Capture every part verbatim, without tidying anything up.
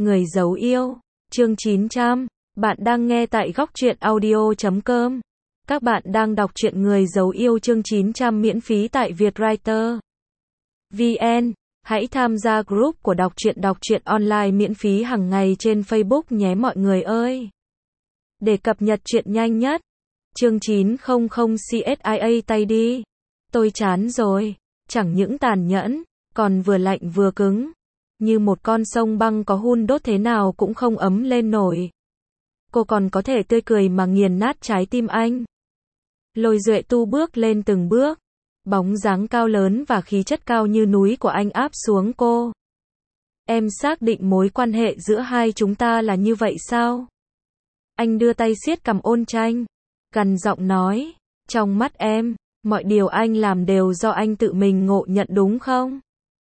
Người giấu yêu, chương chín trăm. Bạn đang nghe tại góc truyện audio chấm com. Các bạn đang đọc truyện Người giấu yêu chương chín trăm miễn phí tại Vietwriter vê en. Hãy tham gia group của đọc truyện đọc truyện online miễn phí hàng ngày trên Facebook nhé mọi người ơi. Để cập nhật truyện nhanh nhất. Chương chín trăm xia tay đi. Tôi chán rồi. Chẳng những tàn nhẫn, còn vừa lạnh vừa cứng. Như một con sông băng có hun đốt thế nào cũng không ấm lên nổi. Cô còn có thể tươi cười mà nghiền nát trái tim anh. Lôi Duệ Tu bước lên từng bước. Bóng dáng cao lớn và khí chất cao như núi của anh áp xuống cô. Em xác định mối quan hệ giữa hai chúng ta là như vậy sao? Anh đưa tay siết cằm Ôn Tranh, gằn giọng nói, trong mắt em, mọi điều anh làm đều do anh tự mình ngộ nhận đúng không?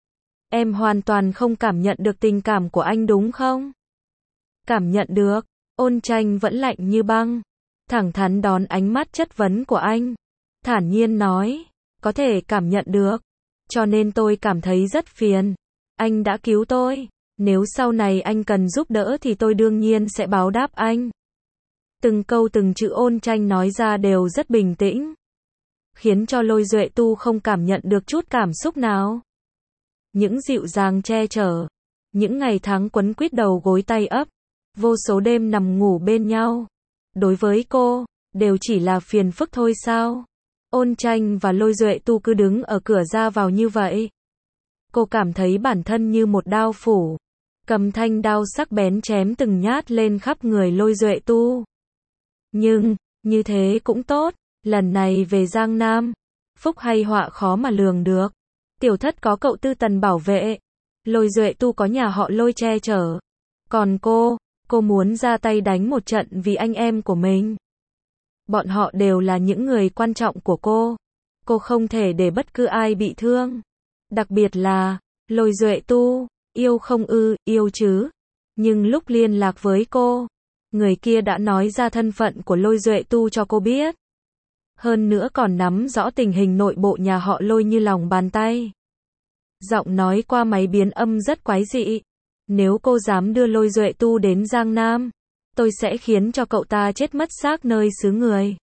Em hoàn toàn không cảm nhận được tình cảm của anh đúng không? Cảm nhận được. Ôn Tranh vẫn lạnh như băng, thẳng thắn đón ánh mắt chất vấn của anh, thản nhiên nói, có thể cảm nhận được, cho nên tôi cảm thấy rất phiền. Anh đã cứu tôi, nếu sau này anh cần giúp đỡ thì tôi đương nhiên sẽ báo đáp anh. Từng câu từng chữ Ôn Tranh nói ra đều rất bình tĩnh, khiến cho Lôi Duệ Tu không cảm nhận được chút cảm xúc nào. Những dịu dàng che chở, những ngày tháng quấn quýt đầu gối tay ấp, vô số đêm nằm ngủ bên nhau, đối với cô, đều chỉ là phiền phức thôi sao? Ôn Tranh và Lôi Duệ Tu cứ đứng ở cửa ra vào như vậy. Cô cảm thấy bản thân như một đao phủ, cầm thanh đao sắc bén chém từng nhát lên khắp người Lôi Duệ Tu. Nhưng, như thế cũng tốt, lần này về Giang Nam, phúc hay họa khó mà lường được. Tiểu thất có cậu Tư Tần bảo vệ, Lôi Duệ Tu có nhà họ Lôi che chở. Còn cô, cô muốn ra tay đánh một trận vì anh em của mình. Bọn họ đều là những người quan trọng của cô. Cô không thể để bất cứ ai bị thương. Đặc biệt là, Lôi Duệ Tu, yêu không ư, yêu chứ. Nhưng lúc liên lạc với cô, người kia đã nói ra thân phận của Lôi Duệ Tu cho cô biết. Hơn nữa còn nắm rõ tình hình nội bộ nhà họ Lôi như lòng bàn tay. Giọng nói qua máy biến âm rất quái dị. Nếu cô dám đưa Lôi Duệ Tu đến Giang Nam, tôi sẽ khiến cho cậu ta chết mất xác nơi xứ người.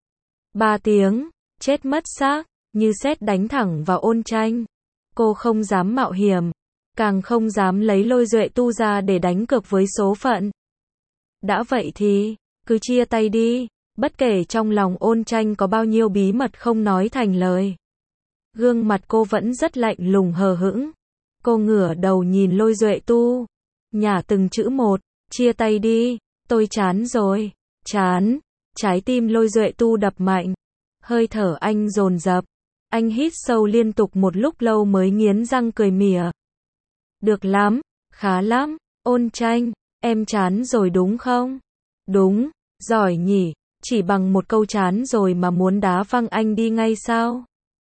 Ba tiếng, chết mất xác, như sét đánh thẳng vào Ôn Tranh. Cô không dám mạo hiểm, càng không dám lấy Lôi Duệ Tu ra để đánh cược với số phận. Đã vậy thì, cứ chia tay đi, bất kể trong lòng Ôn Tranh có bao nhiêu bí mật không nói thành lời. Gương mặt cô vẫn rất lạnh lùng hờ hững. Cô ngửa đầu nhìn Lôi Duệ Tu, nhả từng chữ một, chia tay đi, tôi chán rồi, chán. Trái tim Lôi Duệ Tu đập mạnh, hơi thở anh dồn dập, anh hít sâu liên tục một lúc lâu mới nghiến răng cười mỉa. Được lắm, khá lắm, Ôn Tranh, em chán rồi đúng không? Đúng, giỏi nhỉ, chỉ bằng một câu chán rồi mà muốn đá văng anh đi ngay sao?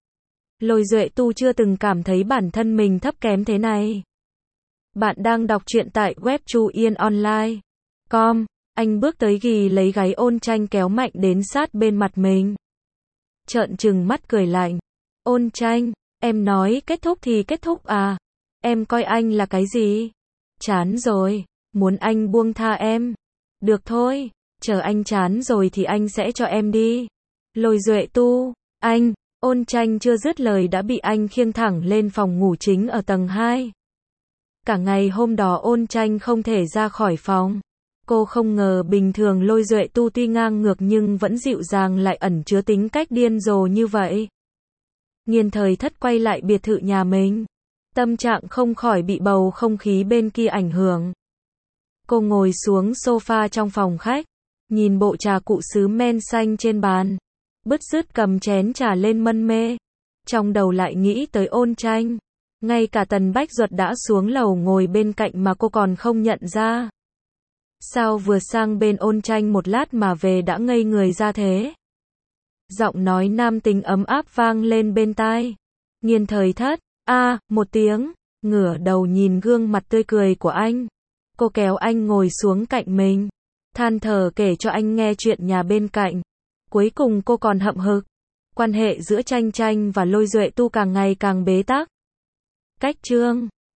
Lôi Duệ Tu chưa từng cảm thấy bản thân mình thấp kém thế này. Bạn đang đọc truyện tại web chu yên online chấm com. Anh bước tới ghì lấy gáy Ôn Tranh kéo mạnh đến sát bên mặt mình. Trợn trừng mắt cười lạnh. Ôn Tranh, em nói kết thúc thì kết thúc à? Em coi anh là cái gì? Chán rồi, muốn anh buông tha em. Được thôi, chờ anh chán rồi thì anh sẽ cho em đi. Lôi Duệ Tu, anh. Ôn Tranh chưa dứt lời đã bị anh khiêng thẳng lên phòng ngủ chính ở tầng hai. Cả ngày hôm đó Ôn Tranh không thể ra khỏi phòng. Cô không ngờ bình thường Lôi Duệ Tu tuy ngang ngược nhưng vẫn dịu dàng lại ẩn chứa tính cách điên rồ như vậy. Nghiên Thời Thất quay lại biệt thự nhà mình. Tâm trạng không khỏi bị bầu không khí bên kia ảnh hưởng. Cô ngồi xuống sofa trong phòng khách, nhìn bộ trà cụ sứ men xanh trên bàn. Bứt rứt cầm chén trà lên mân mê. Trong đầu lại nghĩ tới Ôn Tranh. Ngay cả Tần Bách Duật đã xuống lầu ngồi bên cạnh mà cô còn không nhận ra. Sao vừa sang bên Ôn Tranh một lát mà về đã ngây người ra thế? Giọng nói nam tính ấm áp vang lên bên tai. Nghiên Thời Thất, a à, một tiếng, ngửa đầu nhìn gương mặt tươi cười của anh. Cô kéo anh ngồi xuống cạnh mình, than thở kể cho anh nghe chuyện nhà bên cạnh. Cuối cùng cô còn hậm hực. Quan hệ giữa Tranh Tranh và Lôi Duệ Tu càng ngày càng bế tắc. Cách chương